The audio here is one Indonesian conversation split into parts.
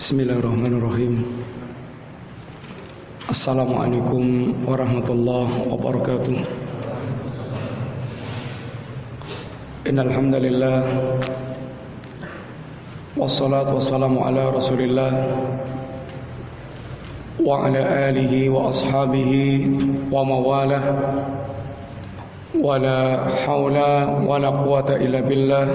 Bismillahirrahmanirrahim. Assalamualaikum warahmatullahi wabarakatuh. Innal hamdalillah wassalatu wassalamu ala Rasulillah wa ala alihi wa ashabihi wa mawalah wa la haula wa la quwata illa billah.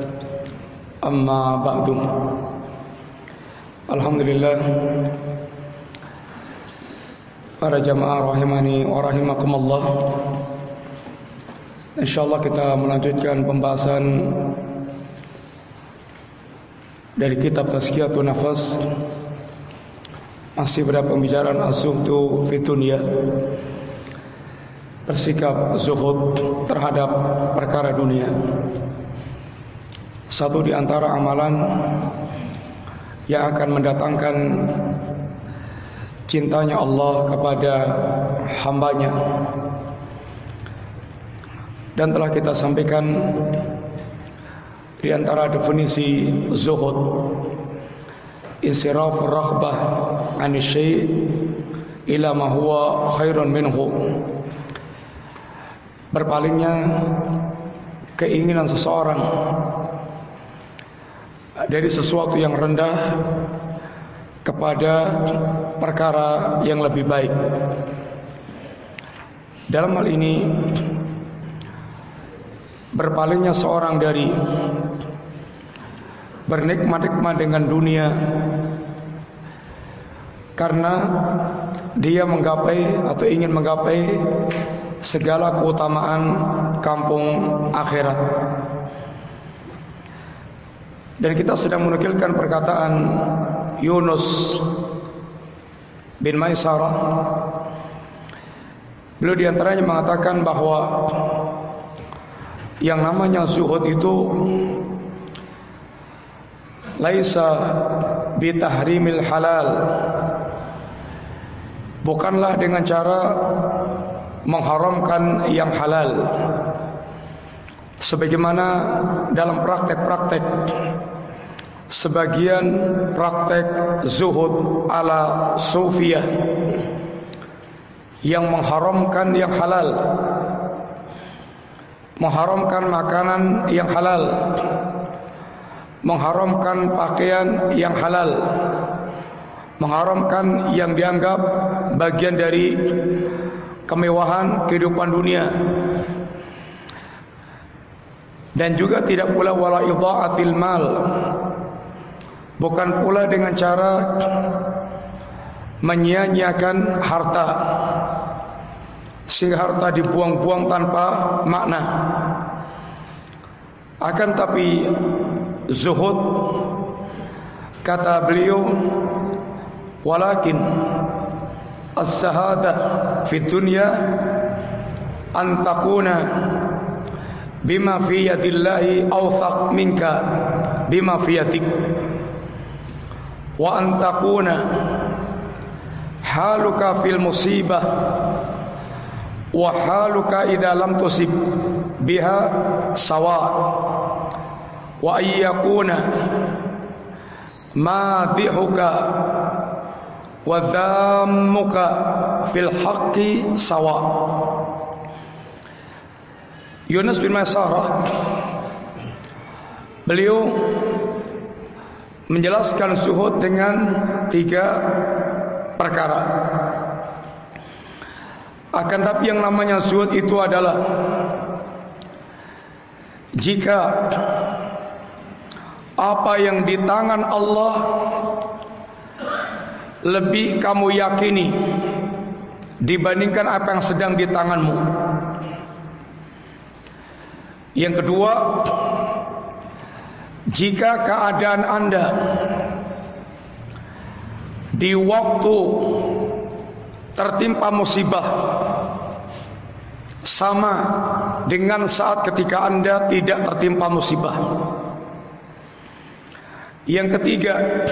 Amma ba'du. Alhamdulillah, para jamaah rahimani wa rahimakumullah. Insyaallah kita melanjutkan pembahasan dari kitab Tazkiyatun Nafas. Masih pada pembicaraan az-zuhdu fi dunya, bersikap zuhud terhadap perkara dunia. Satu di antara amalan yang akan mendatangkan cintanya Allah kepada hambanya. Dan telah kita sampaikan di antara definisi zuhud, insiraf raghbah 'ani syai' ila ma huwa khairun minhu. Berpalingnya keinginan seseorang dari sesuatu yang rendah kepada perkara yang lebih baik. Dalam hal ini, berpalingnya seorang dari bernikmat-nikmat dengan dunia karena dia menggapai atau ingin menggapai segala keutamaan kampung akhirat. Dan kita sedang menukilkan perkataan Yunus bin Maisarah. Beliau diantaranya mengatakan bahwa yang namanya zuhud itu laisa bitahrimil halal, bukanlah dengan cara mengharamkan yang halal, sebagaimana dalam praktek-praktek sebagian praktek zuhud ala sufiyah yang mengharamkan yang halal, mengharamkan makanan yang halal, mengharamkan pakaian yang halal, mengharamkan yang dianggap bagian dari kemewahan kehidupan dunia. Dan juga tidak pula wala idha'atil mal, bukan pula dengan cara menyia-nyiakan harta sehingga harta dibuang-buang tanpa makna. Akan tapi zuhud, kata beliau, walakin as-sahadah fi dunya an takuna bima fi yadillahi awthaq minka bima fi yadik, wa an takuna haluka fil musibah wa haluka idza lam tusib biha sawa, wa ayyakuna madihuka wa dhammuka fil haqqi sawa. Yunus bin Maisarah, beliau menjelaskan zuhud dengan 3 perkara. Akan tapi yang namanya zuhud itu adalah jika apa yang di tangan Allah lebih kamu yakini dibandingkan apa yang sedang di tanganmu. Yang kedua, jika keadaan Anda di waktu tertimpa musibah sama dengan saat ketika Anda tidak tertimpa musibah. Yang ketiga,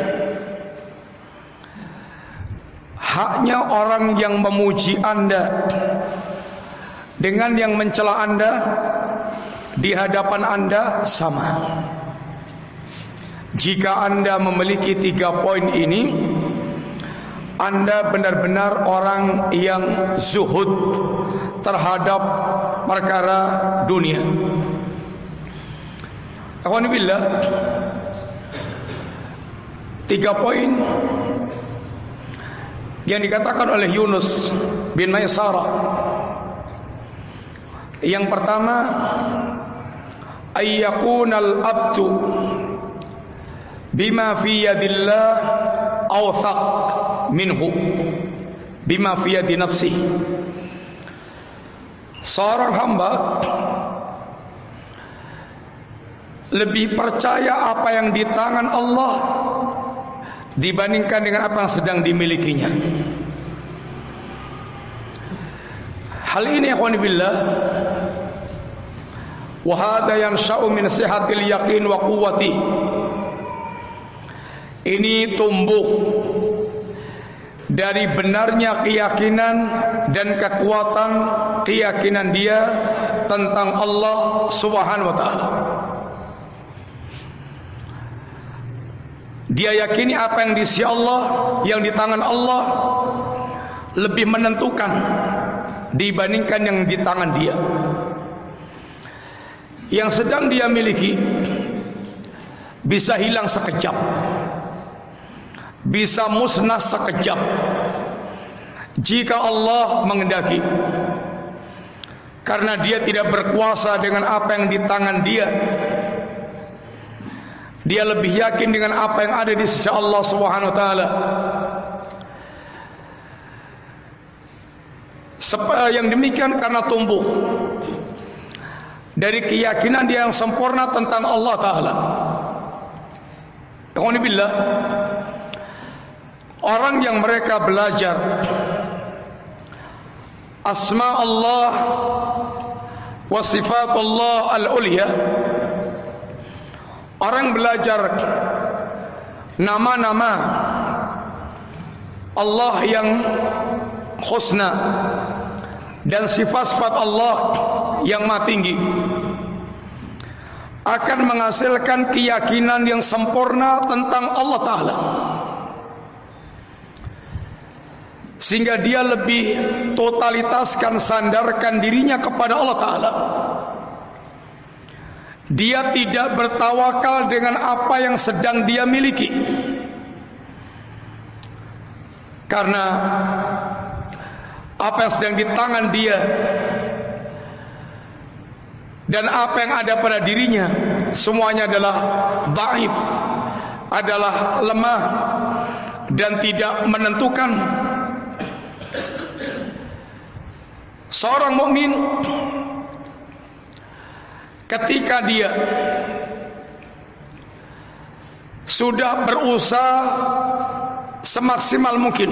haknya orang yang memuji Anda dengan yang mencela Anda di hadapan Anda sama. jika Anda memiliki 3 poin ini, Anda benar-benar orang yang zuhud terhadap perkara dunia. Alhamdulillah, 3 poin yang dikatakan oleh Yunus bin Maisarah. Yang pertama, ayyakunal abdu bima fi yadillah awthaq minhu bima fi yadi nafsihi. Seorang hamba lebih percaya apa yang di tangan Allah dibandingkan dengan apa yang sedang dimilikinya. Hal ini ikhwan billah, wa hadha yansha'u min sihatil yaqin wa quwwati. Ini tumbuh dari benarnya keyakinan dan kekuatan keyakinan dia tentang Allah Subhanahu wa taala. Dia yakini apa yang di sisi Allah, yang di tangan Allah lebih menentukan dibandingkan yang di tangan dia. Yang sedang dia miliki bisa hilang sekejap, bisa musnah sekejap jika Allah mengendaki, karena dia tidak berkuasa dengan apa yang di tangan dia. Dia lebih yakin dengan apa yang ada di sisi Allah Subhanahu wa taala. Yang demikian karena tumbuh dari keyakinan dia yang sempurna tentang Allah taala. Alhamdulillah, orang yang mereka belajar asma Allah wa sifat Allah al-ulya, orang belajar nama-nama Allah yang husna dan sifat-sifat Allah yang maha tinggi, akan menghasilkan keyakinan yang sempurna tentang Allah Ta'ala, sehingga dia lebih totalitaskan, sandarkan dirinya kepada Allah Ta'ala. Dia tidak bertawakal dengan apa yang sedang dia miliki, karena apa yang sedang di tangan dia dan apa yang ada pada dirinya semuanya adalah dhaif, adalah lemah dan tidak menentukan. Seorang mukmin ketika dia sudah berusaha semaksimal mungkin,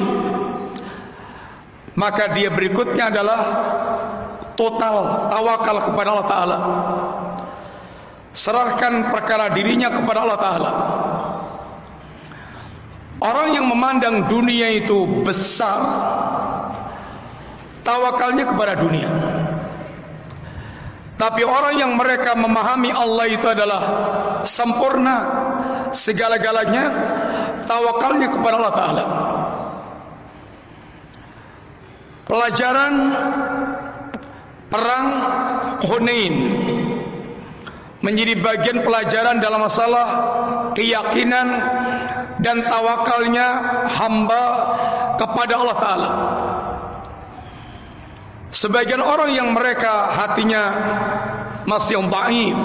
maka dia berikutnya adalah total tawakal kepada Allah Ta'ala. Serahkan perkara dirinya kepada Allah Ta'ala. Orang yang memandang dunia itu besar, tawakalnya kepada dunia. Tapi orang yang mereka memahami Allah itu adalah sempurna segala-galanya, tawakalnya kepada Allah Ta'ala. Pelajaran perang Hunain menjadi bagian pelajaran dalam masalah keyakinan dan tawakalnya hamba kepada Allah Ta'ala. Sebagian orang yang mereka hatinya masih yang dhaif,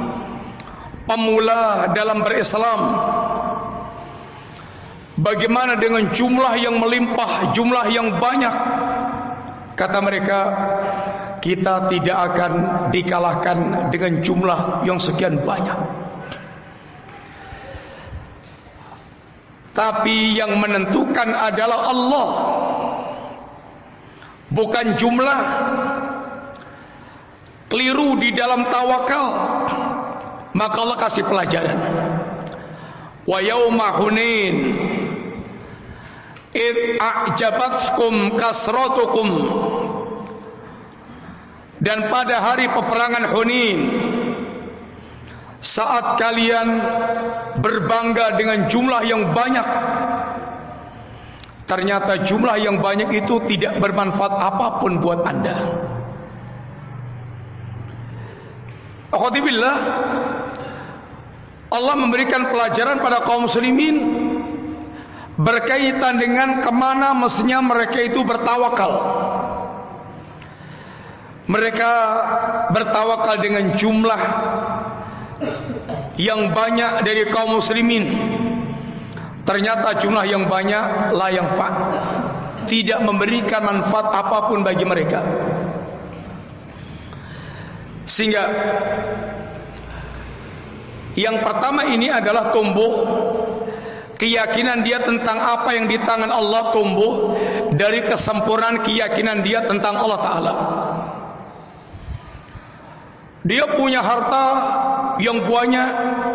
pemula dalam berislam, bagaimana dengan jumlah yang melimpah, jumlah yang banyak? Kata mereka, kita tidak akan dikalahkan dengan jumlah yang sekian banyak. Tapi yang menentukan adalah Allah, bukan jumlah. Keliru di dalam tawakal, maka Allah kasih pelajaran. Wa yauma Hunain id a'jabatkum kasratukum, dan pada hari peperangan Hunain saat kalian berbangga dengan jumlah yang banyak, ternyata jumlah yang banyak itu tidak bermanfaat apapun buat Anda. Alhamdulillah, Allah memberikan pelajaran pada kaum muslimin berkaitan dengan kemana mestinya mereka itu bertawakal. Mereka bertawakal dengan jumlah yang banyak dari kaum muslimin. Ternyata jumlah yang banyak la yanfa', tidak memberikan manfaat apapun bagi mereka. Sehingga yang pertama ini adalah tumbuh keyakinan dia tentang apa yang di tangan Allah, tumbuh dari kesempurnaan keyakinan dia tentang Allah Ta'ala. Dia punya harta yang banyak,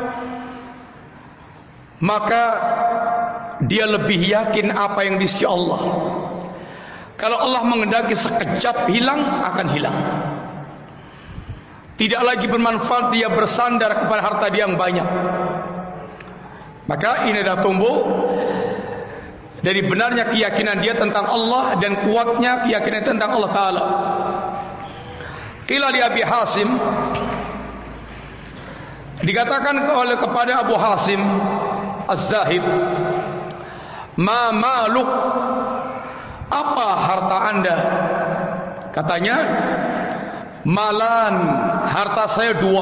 maka dia lebih yakin apa yang di sisi Allah. Kalau Allah mengendaki sekejap hilang, akan hilang. Tidak lagi bermanfaat dia bersandar kepada harta dia yang banyak. Maka ini adalah tumbuh dari benarnya keyakinan dia tentang Allah dan kuatnya keyakinan tentang Allah Ta'ala. Qila li Abi Hasim, dikatakan oleh kepada Abu Hasim Az-Zahid, ma maluk, apa harta anda? Katanya, malan, harta saya dua.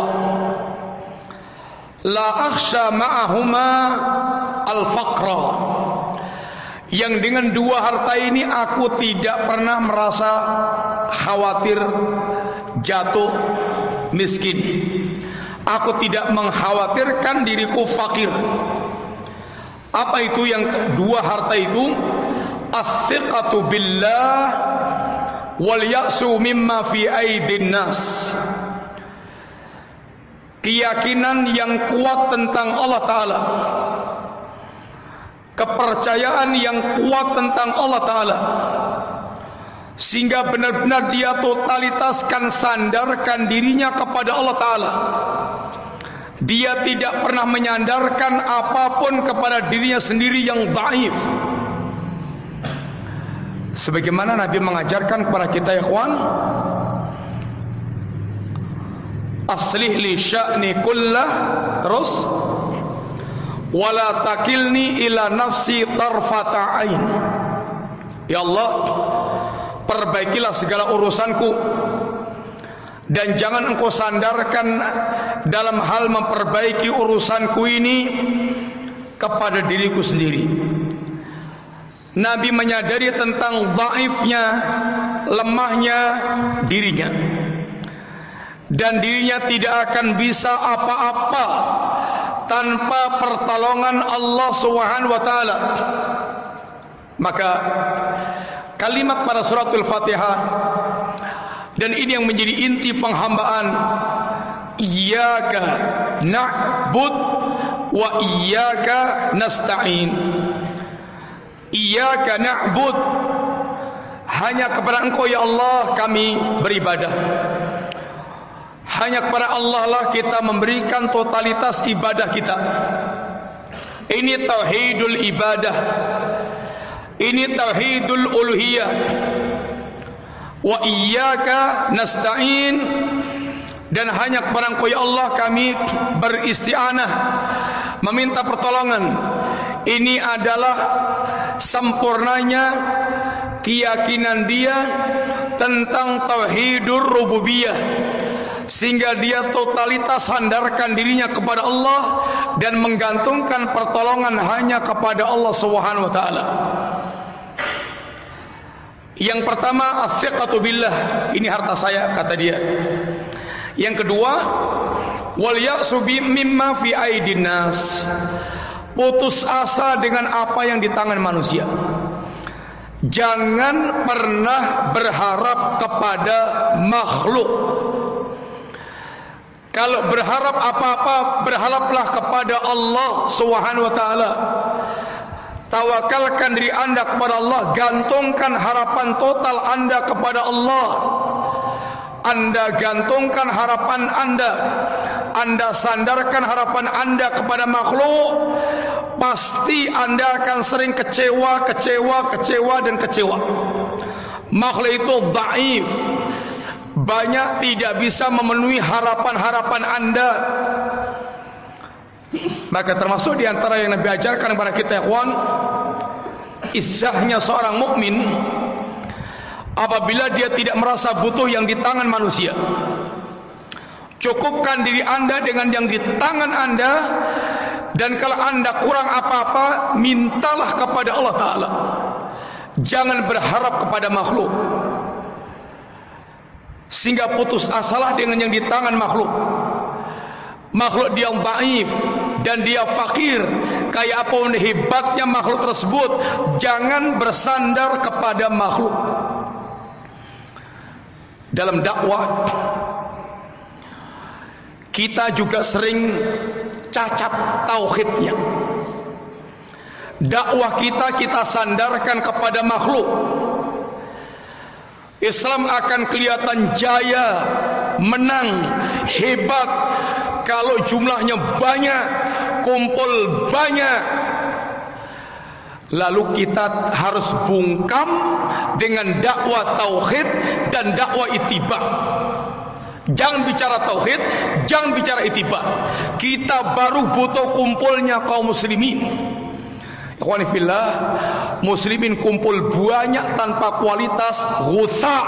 La akhsha ma'ahuma al-faqra, yang dengan dua harta ini aku tidak pernah merasa khawatir jatuh miskin. Aku tidak mengkhawatirkan diriku fakir. Apa itu yang dua harta itu? As-siqatu billah wal ya'su mimma fi aidin nas. Keyakinan yang kuat tentang Allah Ta'ala, kepercayaan yang kuat tentang Allah Ta'ala, sehingga benar-benar dia totalitaskan, sandarkan dirinya kepada Allah Ta'ala. Dia tidak pernah menyandarkan apapun kepada dirinya sendiri yang dhaif. Sebagaimana Nabi mengajarkan kepada kita, ya ikhwan, aslih li sya'ni kullah, terus wala takilni ila nafsi tarfata ain. Ya Allah, perbaikilah segala urusanku, dan jangan engkau sandarkan dalam hal memperbaiki urusanku ini kepada diriku sendiri. Nabi menyadari tentang dhaifnya, lemahnya dirinya, dan dirinya tidak akan bisa apa-apa tanpa pertolongan Allah Subhanahu wa taala. Maka kalimat pada suratul Fatihah, dan ini yang menjadi inti penghambaan, iyyaka na'bud wa iyyaka nasta'in. Iyyaka na'bud, hanya kepada Engkau ya Allah kami beribadah. Hanya kepada Allah lah kita memberikan totalitas ibadah kita. Ini tauhidul ibadah, ini tauhidul uluhiyah. Wa iyyaka nasta'in, dan hanya kepada Engkau ya Allah kami beristi'anah, meminta pertolongan. Ini adalah sempurnanya keyakinan dia tentang tauhidur rububiyah, sehingga dia totalitas sandarkan dirinya kepada Allah dan menggantungkan pertolongan hanya kepada Allah Subhanahu wa taala. Yang pertama, as-siqatu billah, ini harta saya, kata dia. Yang kedua, wal ya'su mimma fi aidin nas, putus asa dengan apa yang di tangan manusia. Jangan pernah berharap kepada makhluk. Kalau berharap apa-apa, berharaplah kepada Allah Subhanahu wa taala. Tawakalkan diri anda kepada Allah, gantungkan harapan total anda kepada Allah. Anda gantungkan harapan Anda sandarkan harapan Anda kepada makhluk, pasti Anda akan sering kecewa dan kecewa. Makhluk itu dhaif, banyak tidak bisa memenuhi harapan-harapan Anda. Maka termasuk di antara yang Nabi ajarkan kepada kita, ikhwan, izzahnya seorang mukmin apabila dia tidak merasa butuh yang di tangan manusia. Cukupkan diri Anda dengan yang di tangan Anda, dan kalau Anda kurang apa-apa, mintalah kepada Allah Ta'ala. Jangan berharap kepada makhluk, sehingga putus asalah dengan yang di tangan makhluk. Makhluk dia dhaif dan dia fakir, kayak apapun hebatnya makhluk tersebut, jangan bersandar kepada makhluk. Dalam dakwah kita juga sering cacat tauhidnya. Dakwah kita sandarkan kepada makhluk. Islam akan kelihatan jaya, menang, hebat kalau jumlahnya banyak, kumpul banyak. Lalu kita harus bungkam dengan dakwah tauhid dan dakwah ittiba. Jangan bicara tauhid, jangan bicara ittiba. Kita baru butuh kumpulnya kaum muslimin. Ikhwani fillah, muslimin kumpul banyak tanpa kualitas, ghusa,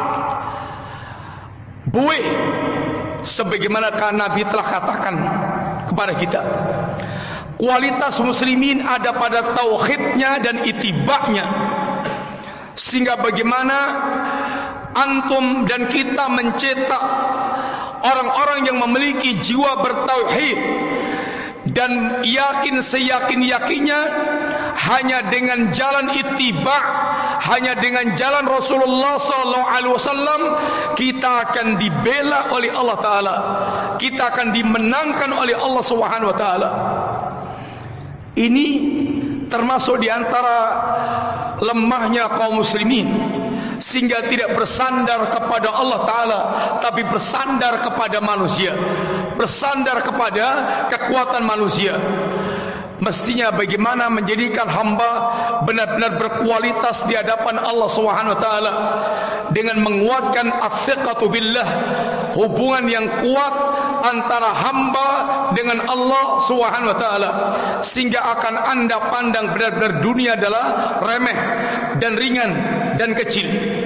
buih, sebagaimana Nabi telah katakan kepada kita. Kualitas muslimin ada pada tauhidnya dan itibaknya, sehingga bagaimana antum dan kita mencetak orang-orang yang memiliki jiwa bertauhid dan yakin seyakin-yakinnya hanya dengan jalan ittiba, hanya dengan jalan Rasulullah SAW, kita akan dibela oleh Allah Ta'ala, kita akan dimenangkan oleh Allah Subhanahu Wa Ta'ala. Ini termasuk di antara lemahnya kaum muslimin, sehingga tidak bersandar kepada Allah Ta'ala, tapi bersandar kepada manusia, bersandar kepada kekuatan manusia. Mestinya bagaimana menjadikan hamba benar-benar berkualitas di hadapan Allah Subhanahu Wa Ta'ala dengan menguatkan as-siqatu billah, hubungan yang kuat antara hamba dengan Allah Subhanahu Wa Ta'ala, sehingga akan Anda pandang benar-benar dunia adalah remeh dan ringan dan kecil.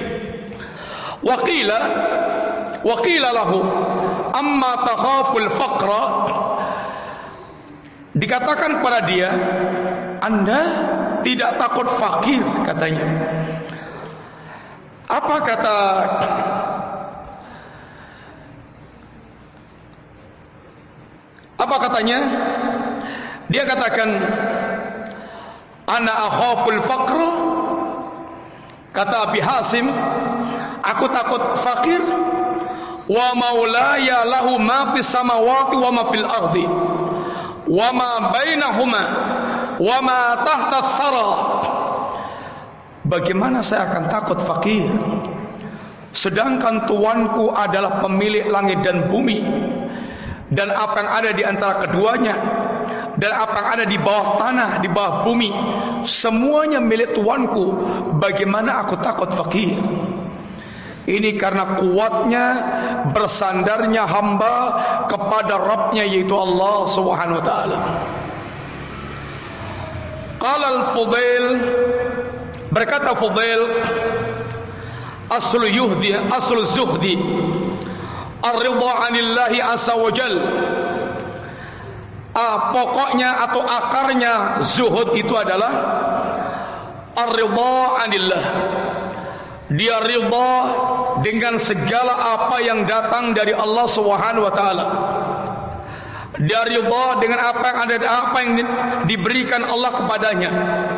Waqila lahu amma takhaful faqra, dikatakan kepada dia, Anda tidak takut fakir, katanya. Apa katanya? Dia katakan, ana akhaful faqr. Kata Abi Hasim, aku takut fakir. Wa maulaya lahu ma fis samawati wa ma fil ardi wa ma bainahuma wa ma tahta thara. Bagaimana saya akan takut fakir, sedangkan Tuanku adalah pemilik langit dan bumi, dan apa yang ada di antara keduanya, dan apa yang ada di bawah tanah, di bawah bumi, semuanya milik Tuanku. Bagaimana aku takut fakir? Ini karena kuatnya bersandarnya hamba kepada Rabbnya, yaitu Allah Subhanahu Wa Ta'ala. Qala al-Fudail, berkata Fudail, aslu zuhdi ar-ridha 'anillahi azza wa jal. Pokoknya atau akarnya zuhud itu adalah ar-ridha 'anillah. Dia ridha dengan segala apa yang datang dari Allah Subhanahu Wa Ta'ala. Dia ridha dengan apa yang ada, apa yang diberikan Allah kepadanya.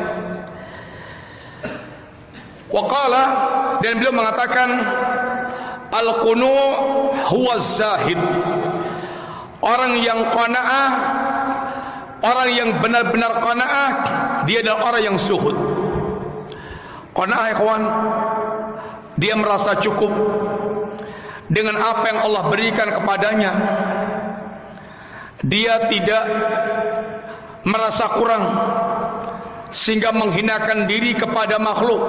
Waqala, dan beliau mengatakan, al-qunu' huwa zahid. Orang yang qanaah, orang yang benar-benar qanaah, dia adalah orang yang zuhud. Qanaah, ikhwan, dia merasa cukup dengan apa yang Allah berikan kepadanya. dia tidak merasa kurang sehingga menghinakan diri kepada makhluk.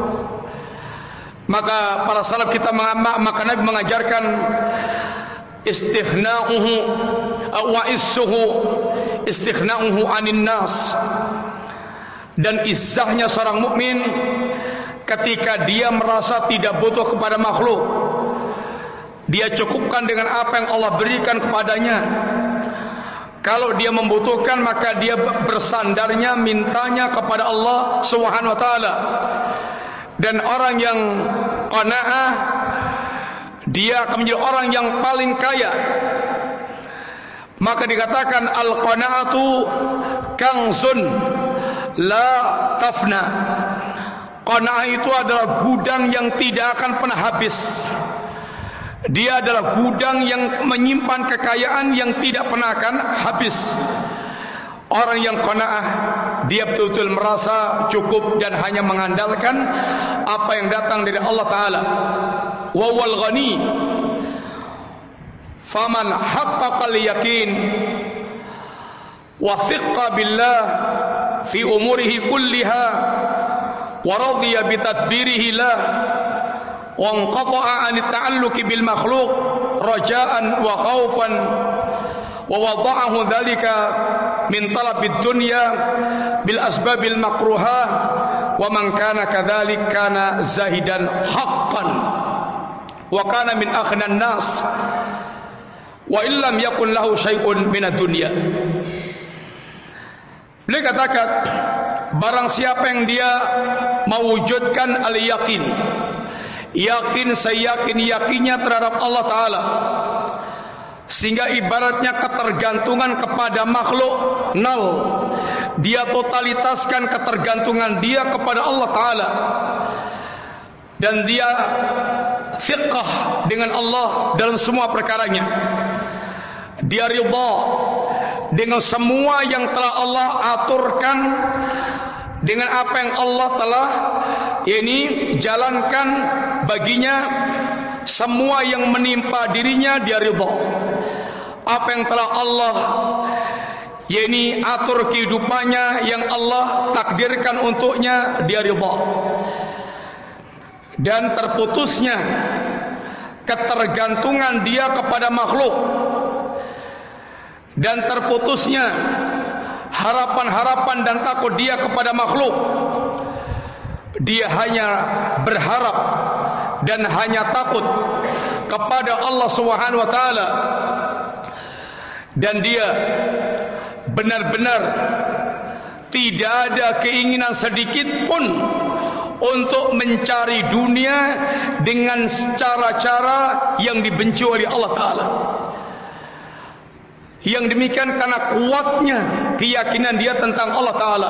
Maka para salaf kita maka Nabi mengajarkan istighna'uhu wa issuhu istighna'uhu 'anil nas, dan izzahnya seorang mukmin ketika dia merasa tidak butuh kepada makhluk, dia cukupkan dengan apa yang Allah berikan kepadanya. Kalau dia membutuhkan, maka dia bersandarnya, mintanya kepada Allah Subhanahu wa taala. Dan orang yang qanaah, dia akan menjadi orang yang paling kaya. Maka dikatakan al-qanaatu kanzun la tafna. Qanaah itu adalah gudang yang tidak akan pernah habis. Dia adalah gudang yang menyimpan kekayaan yang tidak pernah akan habis. Orang yang qanaah, dia betul-betul merasa cukup dan hanya mengandalkan apa yang datang dari Allah Ta'ala. Wa wal ghani faman haqqaqal yakin wa thiqqa billah fi umurihi kulliha wa radiya bi tadbirihi lah wa anqata'a 'an at-ta'alluqi bil makhluq raja'an wa khaufan wa wada'ahu dhalika min talabid dunya bil asbabil makruhah wa man kana kadzalik kana zahidan haqqan wa kana min aghnan nas wa illam yakun lahu syai'un minad dunya. Beliau katakan, barang siapa yang dia mewujudkan al-yakin, yakin seyakin-yakinnya terhadap Allah Ta'ala, sehingga ibaratnya ketergantungan kepada makhluk nol, dia totalitaskan ketergantungan dia kepada Allah Ta'ala, dan dia fiqh dengan Allah dalam semua perkaranya. Dia ridha dengan semua yang telah Allah aturkan, dengan apa yang Allah telah jalankan baginya. Semua yang menimpa dirinya dia ridha. Apa yang telah Allah atur kehidupannya, yang Allah takdirkan untuknya, dia ridha. Dan terputusnya ketergantungan dia kepada makhluk, dan terputusnya harapan-harapan dan takut dia kepada makhluk. Dia hanya berharap dan hanya takut kepada Allah Subhanahu wa taala, dan dia benar-benar tidak ada keinginan sedikit pun untuk mencari dunia dengan cara-cara yang dibenci oleh Allah Ta'ala. Yang demikian karena kuatnya keyakinan dia tentang Allah Ta'ala.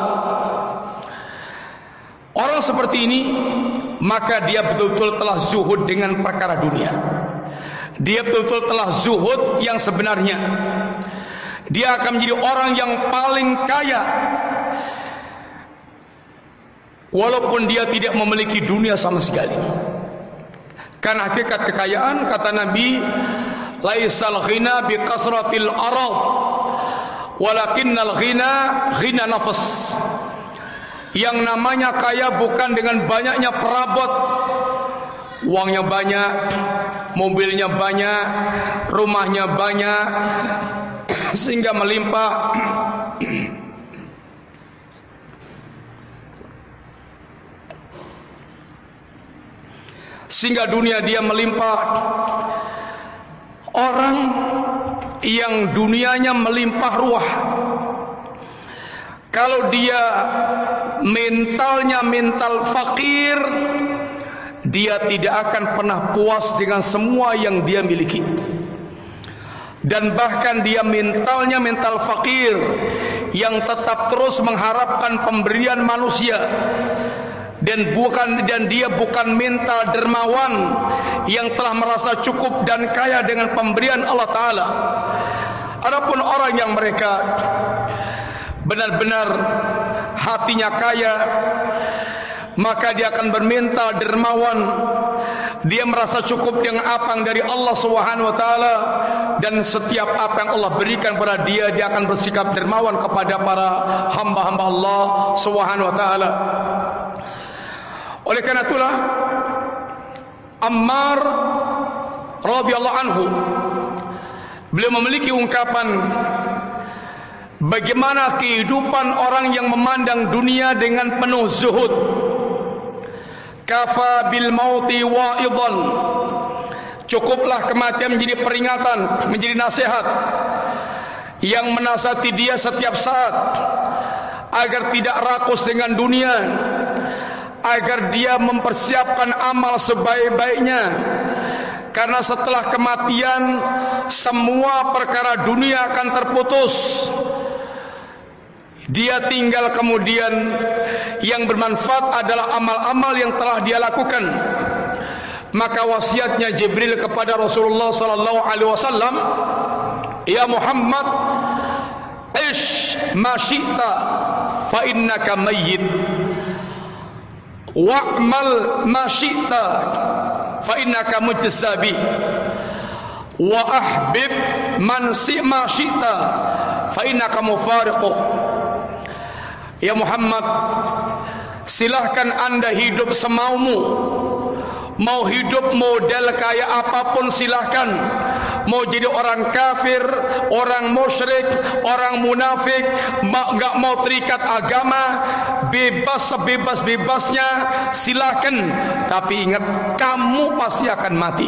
Orang seperti ini, maka dia betul-betul telah zuhud dengan perkara dunia. Dia betul-betul telah zuhud yang sebenarnya. Dia akan menjadi orang yang paling kaya, walaupun dia tidak memiliki dunia sama sekali. Karena hakikat kekayaan, kata Nabi, laisal ghina bi kasratil arad, walakinnal ghina ghina nafas. Yang namanya kaya bukan dengan banyaknya perabot, uangnya banyak, mobilnya banyak, rumahnya banyak, sehingga melimpah, sehingga dunia dia melimpah. Orang yang dunianya melimpah ruah, kalau dia mentalnya mental fakir, dia tidak akan pernah puas dengan semua yang dia miliki. Dan bahkan dia mentalnya mental fakir yang tetap terus mengharapkan pemberian manusia, dan dia bukan mental dermawan yang telah merasa cukup dan kaya dengan pemberian Allah Ta'ala. Adapun orang yang mereka benar-benar hatinya kaya, maka dia akan bermental dermawan. Dia merasa cukup dengan apa yang dari Allah Subhanahu wa taala, dan setiap apa yang Allah berikan kepada dia, dia akan bersikap dermawan kepada para hamba-hamba Allah Subhanahu wa taala. Oleh karena itulah Ammar radhiyallahu anhu, beliau memiliki ungkapan bagaimana kehidupan orang yang memandang dunia dengan penuh zuhud. Kafa bil mauti wa'idan, cukuplah kematian menjadi peringatan, menjadi nasihat yang menasihati dia setiap saat agar tidak rakus dengan dunia, agar dia mempersiapkan amal sebaik-baiknya. Karena setelah kematian semua perkara dunia akan terputus. Dia tinggal kemudian yang bermanfaat adalah amal-amal yang telah dia lakukan. Maka wasiatnya Jibril kepada Rasulullah sallallahu alaihi wasallam, "Ya Muhammad, ish ma syi'ta fa innaka mayyit. Wa'mal ma syi'ta fa innaka mujzabi. Wa ahbib man ma syi'ta fa innaka mufariquh." Ya Muhammad, silahkan anda hidup semaumu. Mau hidup model kayak apapun silahkan. Mau jadi orang kafir, orang musyrik, orang munafik, enggak mau terikat agama, bebas sebebas-bebasnya, silahkan. Tapi ingat, kamu pasti akan mati.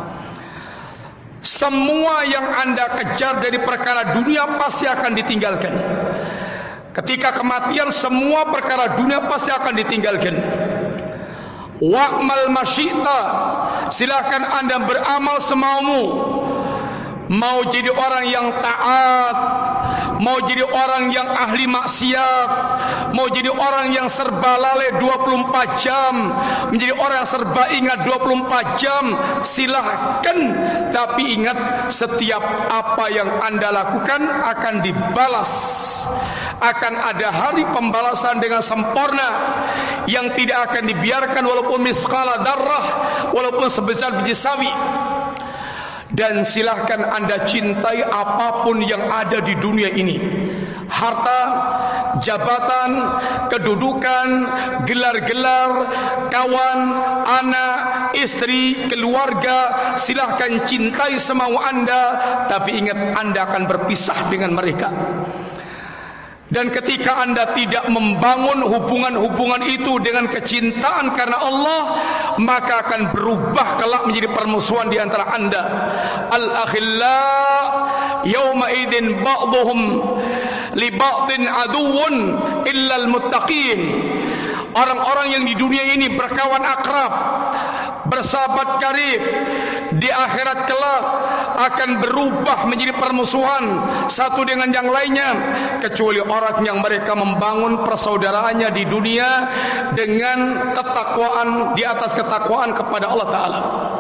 Semua yang anda kejar dari perkara dunia pasti akan ditinggalkan. Ketika kematian semua perkara dunia pasti akan ditinggalkan. Wa'mal masyita, silakan anda beramal semaumu. Mau jadi orang yang taat, mau jadi orang yang ahli maksiat, mau jadi orang yang serba lalai 24 jam, menjadi orang yang serba ingat 24 jam, silahkan. Tapi ingat, setiap apa yang anda lakukan akan dibalas. Akan ada hari pembalasan dengan sempurna yang tidak akan dibiarkan walaupun mithqala darrah, walaupun sebesar biji sawi. Dan silahkan anda cintai apapun yang ada di dunia ini. Harta, jabatan, kedudukan, gelar-gelar, kawan, anak, istri, keluarga, silahkan cintai semau anda. Tapi ingat, anda akan berpisah dengan mereka. Dan ketika anda tidak membangun hubungan-hubungan itu dengan kecintaan karena Allah, maka akan berubah kelak menjadi permusuhan di antara anda. Al-akhilla yawma idin ba'duhum li ba'din aduwwun illa al-muttaqin. Orang-orang yang di dunia ini berkawan akrab, bersahabat karib, di akhirat kelak akan berubah menjadi permusuhan satu dengan yang lainnya, kecuali orang yang mereka membangun persaudaraannya di dunia dengan ketakwaan, di atas ketakwaan kepada Allah Ta'ala.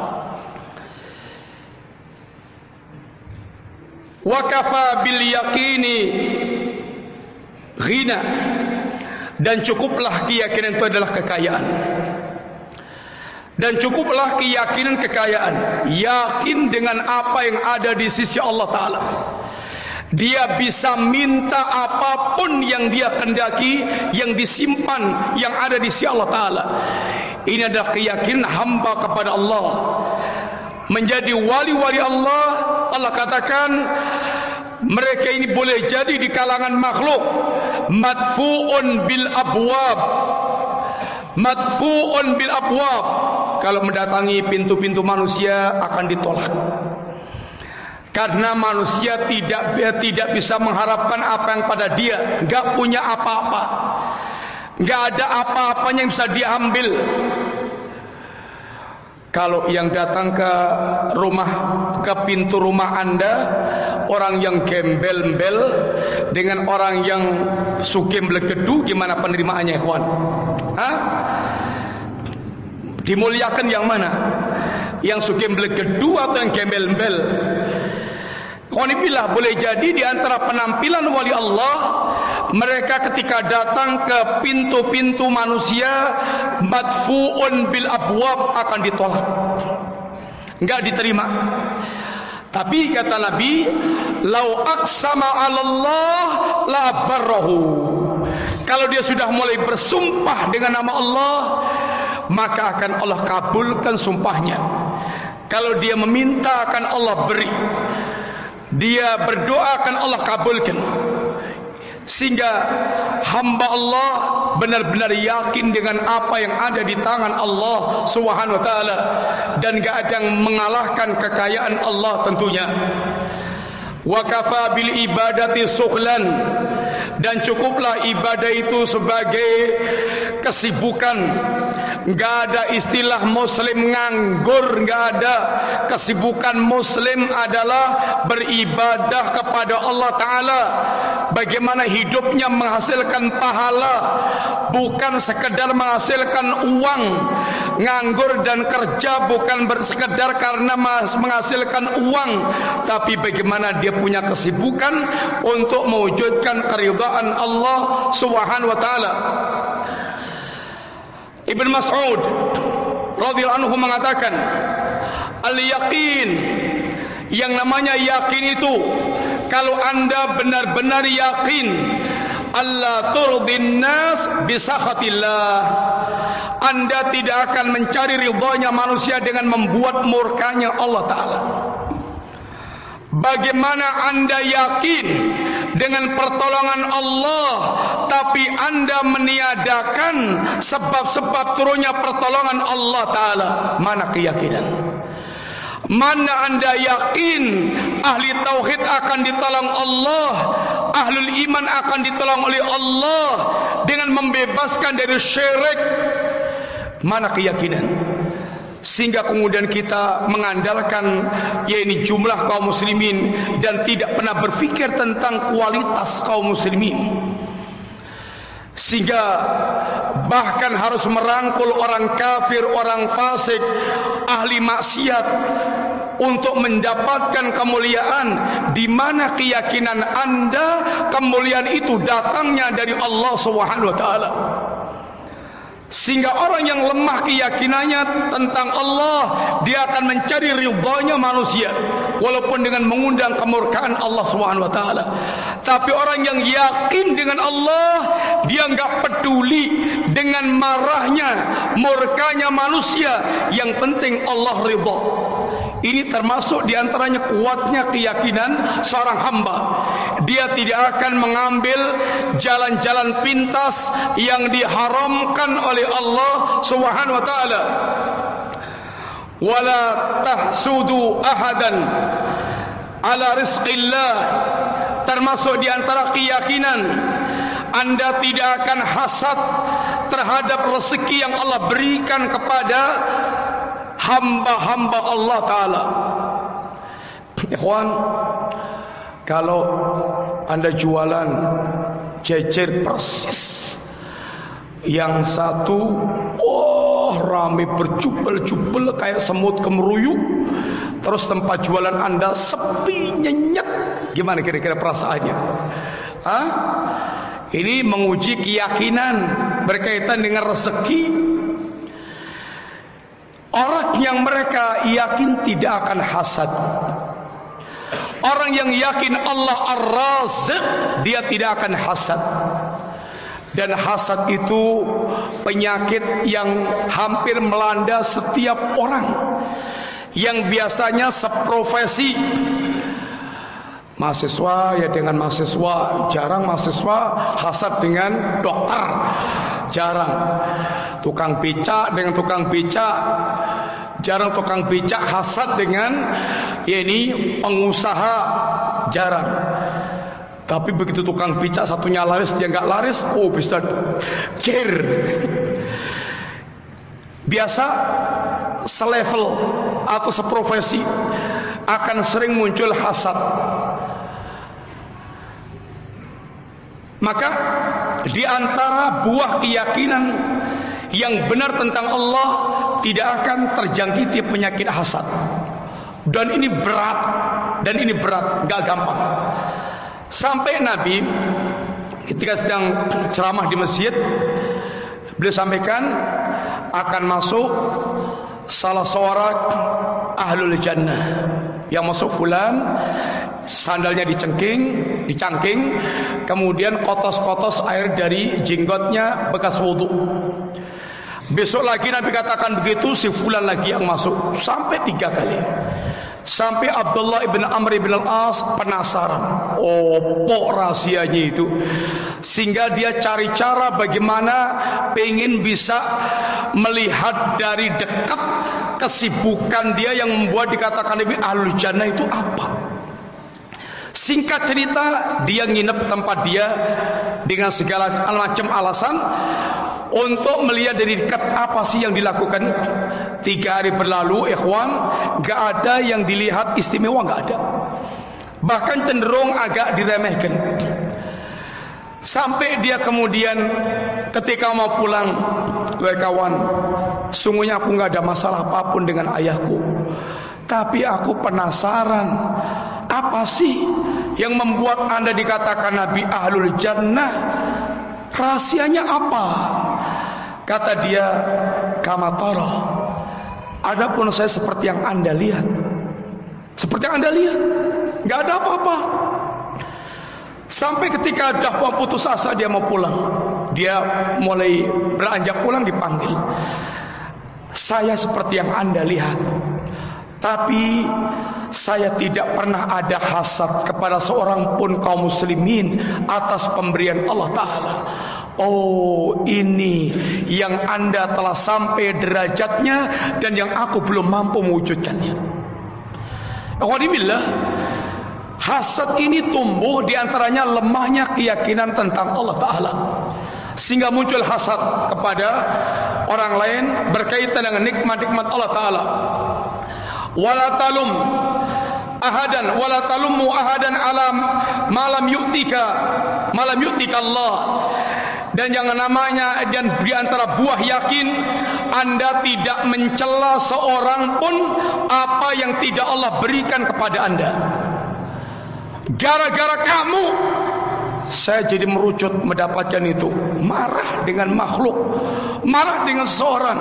Wa kafa bil yaqini ghina, dan cukuplah keyakinan itu adalah kekayaan. Dan cukuplah keyakinan kekayaan. Yakin dengan apa yang ada di sisi Allah Ta'ala. Dia bisa minta apapun yang dia kendaki, yang disimpan, yang ada di sisi Allah Ta'ala. Ini adalah keyakinan hamba kepada Allah. Menjadi wali-wali Allah. Allah katakan, mereka ini boleh jadi di kalangan makhluk. Madfu'un bil abwab. Madfu'un bil abwab. Kalau mendatangi pintu-pintu manusia akan ditolak. Karena manusia tidak bisa mengharapkan apa yang pada dia. Enggak punya apa-apa. Enggak ada apa-apanya yang bisa diambil. Kalau yang datang ke rumah, ke pintu rumah anda, orang yang gembel-gembel dengan orang yang sugem belegedu, gimana penerimaannya, ikhwan? Hah? Dimuliakan yang mana? Yang sugem belegedu atau yang gembel-gembel? Qanibillah, boleh jadi di antara penampilan wali Allah, mereka ketika datang ke pintu-pintu manusia, madfu'un bil abwab, akan ditolak, enggak diterima. Tapi kata Nabi, lau aqsama 'ala Allah la barrahu. Kalau dia sudah mulai bersumpah dengan nama Allah, maka akan Allah kabulkan sumpahnya. Kalau dia meminta, akan Allah beri. Dia berdoa, akan Allah kabulkan. Sehingga hamba Allah benar-benar yakin dengan apa yang ada di tangan Allah Subhanahu wa taala, dan enggak ada yang mengalahkan kekayaan Allah tentunya. Wa kafa bil ibadati sughlan, dan cukuplah ibadah itu sebagai kesibukan. Enggak ada istilah muslim nganggur, enggak ada. Kesibukan muslim adalah beribadah kepada Allah taala. Bagaimana hidupnya menghasilkan pahala, bukan sekedar menghasilkan uang. Nganggur dan kerja bukan bersekedar karena menghasilkan uang, tapi bagaimana dia punya kesibukan untuk mewujudkan keridhaan Allah Subhanahu wa taala. Ibn Mas'ud radhiyallahu anhu mengatakan, al-yaqin, yang namanya yakin itu, kalau anda benar-benar yakin Allah turdin nas bisakhatillah, anda tidak akan mencari ridhonya manusia dengan membuat murkanya Allah Ta'ala. Bagaimana anda yakin dengan pertolongan Allah, tapi anda meniadakan sebab-sebab turunnya pertolongan Allah Ta'ala? Mana keyakinan? Mana anda yakin ahli tauhid akan ditolong Allah, ahlul iman akan ditolong oleh Allah dengan membebaskan dari syirik? Mana keyakinan? Sehingga kemudian kita mengandalkan yakni jumlah kaum muslimin dan tidak pernah berfikir tentang kualitas kaum muslimin, sehingga bahkan harus merangkul orang kafir, orang fasik, ahli maksiat untuk mendapatkan kemuliaan. Di mana keyakinan anda kemuliaan itu datangnya dari Allah Subhanahu wa taala? Sehingga orang yang lemah keyakinannya tentang Allah, dia akan mencari ridhanya manusia walaupun dengan mengundang kemurkaan Allah Subhanahu wa taala. Tapi orang yang yakin dengan Allah, dia enggak peduli dengan marahnya, murkanya manusia, yang penting Allah ridha. Ini termasuk diantaranya kuatnya keyakinan seorang hamba. Dia tidak akan mengambil jalan-jalan pintas yang diharamkan oleh Allah Subhanahu wa taala. Wala tahsudu ahadan ala rizqillah. Termasuk diantara keyakinan, anda tidak akan hasad terhadap rezeki yang Allah berikan kepada hamba-hamba Allah Ta'ala. Ikhwan, kalau anda jualan cecer persis, yang satu ramai berjubel-jubel kayak semut kemeruyuk, terus tempat jualan anda sepi nyenyet, gimana kira-kira perasaannya? Ini menguji keyakinan berkaitan dengan rezeki. Orang yang mereka yakin tidak akan hasad. Orang yang yakin Allah Ar-Raziq, dia tidak akan hasad. Dan hasad itu penyakit yang hampir melanda setiap orang, yang biasanya seprofesi. Mahasiswa ya dengan mahasiswa, jarang mahasiswa hasad dengan dokter, jarang. Tukang becak dengan tukang becak, jarang tukang becak hasad dengan pengusaha, jarang. Tapi begitu tukang becak satunya laris, dia enggak laris, bisa kir. Biasa selevel atau seprofesi akan sering muncul hasad. Maka di antara buah keyakinan yang benar tentang Allah, tidak akan terjangkiti penyakit hasad. Dan ini berat, enggak gampang. Sampai Nabi ketika sedang ceramah di masjid, beliau sampaikan akan masuk salah seorang ahlul jannah, yang masuk fulan, sandalnya dicangking, kemudian kotos-kotos air dari jenggotnya bekas wudu. Besok lagi Nabi katakan begitu, si fulan lagi yang masuk, sampai 3 kali. Sampai Abdullah ibn Amr ibn al-As penasaran, opo rahasianya itu, sehingga dia cari cara bagaimana pengen bisa melihat dari dekat kesibukan dia yang membuat dikatakan Nabi ahlul jannah itu apa. Singkat cerita, dia nginep tempat dia dengan segala macam alasan untuk melihat dari dekat apa sih yang dilakukan. 3 hari berlalu, ikhwan, gak ada yang dilihat istimewa, gak ada. Bahkan cenderung agak diremehkan. Sampai dia kemudian ketika mau pulang, kawan, sungguhnya aku gak ada masalah apapun dengan ayahku, tapi aku penasaran, apa sih yang membuat Anda dikatakan Nabi ahlul jannah? Rahasianya apa? Kata dia, kama tara, adapun saya seperti yang Anda lihat. Seperti yang Anda lihat, gak ada apa-apa. Sampai ketika dah putus asa, dia mau pulang, dia mulai beranjak pulang, dipanggil, saya seperti yang Anda lihat, tapi saya tidak pernah ada hasad kepada seorang pun kaum muslimin atas pemberian Allah Ta'ala. Oh, ini yang Anda telah sampai derajatnya dan yang aku belum mampu mewujudkannya. Alhamdulillah, hasad ini tumbuh diantaranya lemahnya keyakinan tentang Allah Ta'ala, sehingga muncul hasad kepada orang lain berkaitan dengan nikmat-nikmat Allah Ta'ala. Wala talum ahadan, wala talummu ahadan alam malam yu'tika Allah. Dan yang namanya, dan di antara buah yakin, Anda tidak mencela seorang pun apa yang tidak Allah berikan kepada Anda. Gara-gara kamu saya jadi merucut mendapatkan itu. Marah dengan makhluk, marah dengan seseorang.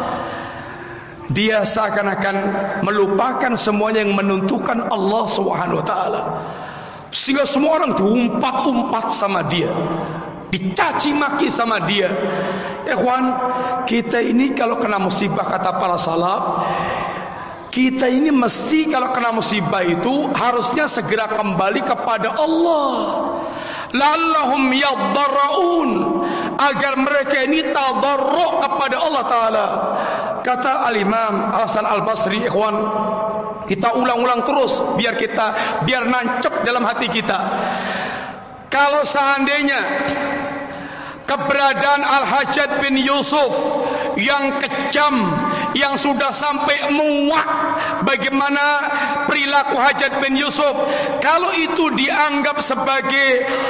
Dia seakan-akan melupakan semuanya yang menentukan Allah Subhanahu wa taala. Sehingga semua orang diumpat-umpat sama dia, dicaci maki sama dia. Ikhwan, kita ini kalau kena musibah, kata para salaf, kita ini mesti kalau kena musibah itu harusnya segera kembali kepada Allah. La'allahum yadarraun, agar mereka ini tadarru' kepada Allah Ta'ala. Kata Al-Imam Hasan Al-Basri, ikhwan, kita ulang-ulang terus biar nancep dalam hati kita. Kalau seandainya keberadaan Al-Hajjaj bin Yusuf yang kejam, yang sudah sampai muak bagaimana perilaku Hajjaj bin Yusuf, kalau itu dianggap sebagai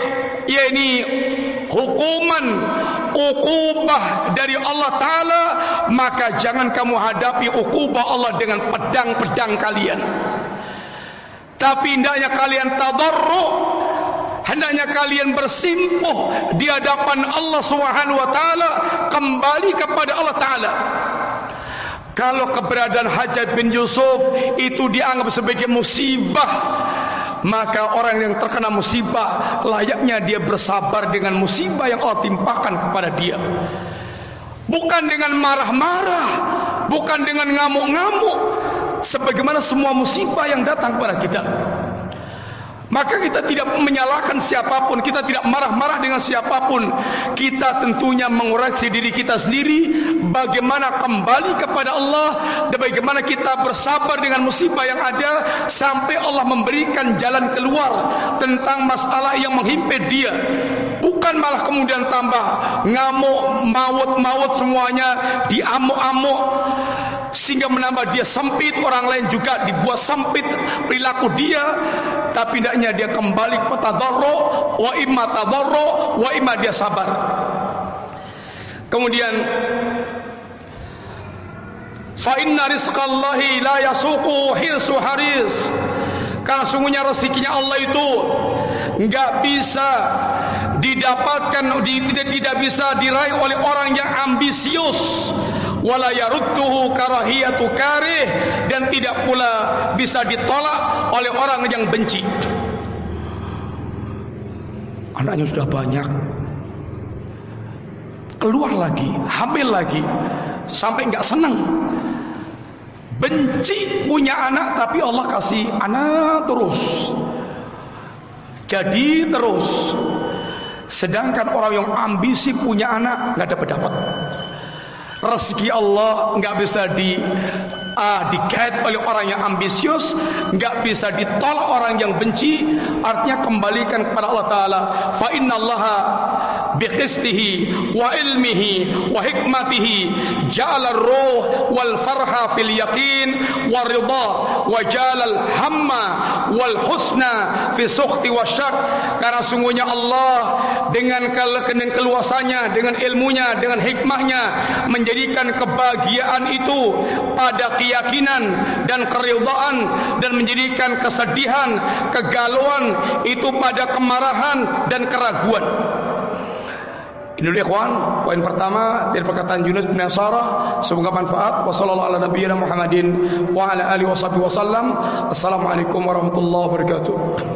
hukuman, ukubah dari Allah Ta'ala, maka jangan kamu hadapi ukubah Allah dengan pedang-pedang kalian. Tapi hendaknya kalian tadarru', hendaknya kalian bersimpuh di hadapan Allah Subhanahu wa taala, kembali kepada Allah Ta'ala. Kalau keberadaan Hajjaj bin Yusuf itu dianggap sebagai musibah, maka orang yang terkena musibah layaknya dia bersabar dengan musibah yang Allah timpakan kepada dia. Bukan dengan marah-marah, bukan dengan ngamuk-ngamuk, sebagaimana semua musibah yang datang kepada kita. Maka kita tidak menyalahkan siapapun, kita tidak marah-marah dengan siapapun. Kita tentunya mengoreksi diri kita sendiri, bagaimana kembali kepada Allah, dan bagaimana kita bersabar dengan musibah yang ada sampai Allah memberikan jalan keluar tentang masalah yang menghimpit dia. Bukan malah kemudian tambah ngamuk, maut semuanya, diamuk-amuk, sehingga menambah dia sempit, orang lain juga dibuat sempit perilaku dia. Tapi hendaknya dia kembali kepada tadarru', wa imma tadarru', wa imma dia sabar. Kemudian, fa inna rizqallahi la yasuqu hirsu haris, karena sungguhnya rezekinya Allah itu enggak bisa didapatkan, tidak bisa diraih oleh orang yang ambisius. Wala yarudduhu karahiyatu karih, dan tidak pula bisa ditolak oleh orang yang benci. Anaknya sudah banyak, keluar lagi, hamil lagi, sampai enggak senang. Benci punya anak, tapi Allah kasih anak terus. Jadi terus. Sedangkan orang yang ambisi punya anak nggak dapat. Rezeki Allah nggak bisa dikait oleh orang yang ambisius, nggak bisa ditolak orang yang benci. Artinya kembalikan kepada Allah Taala. Fa innallaha biqistihi wa ilmihi wa hikmatihi ja'ala ar-ruh wal farha fil yaqin wa ridha wa ja'ala al-hamma wal husna fi sukhti wa syak. Karena sungguhnya Allah dengan keluasannya, dengan ilmunya, dengan hikmahnya menjadikan kebahagiaan itu pada keyakinan dan keridhaan, dan menjadikan kesedihan, kegalauan itu pada kemarahan dan keraguan. Ini dulu ikhwan, poin pertama dari perkataan Yunus bin Nasara. Semoga manfaat. Wassallallahu ala nabiyyina Muhammadin wa ala alihi wasallam. Assalamualaikum warahmatullahi wabarakatuh.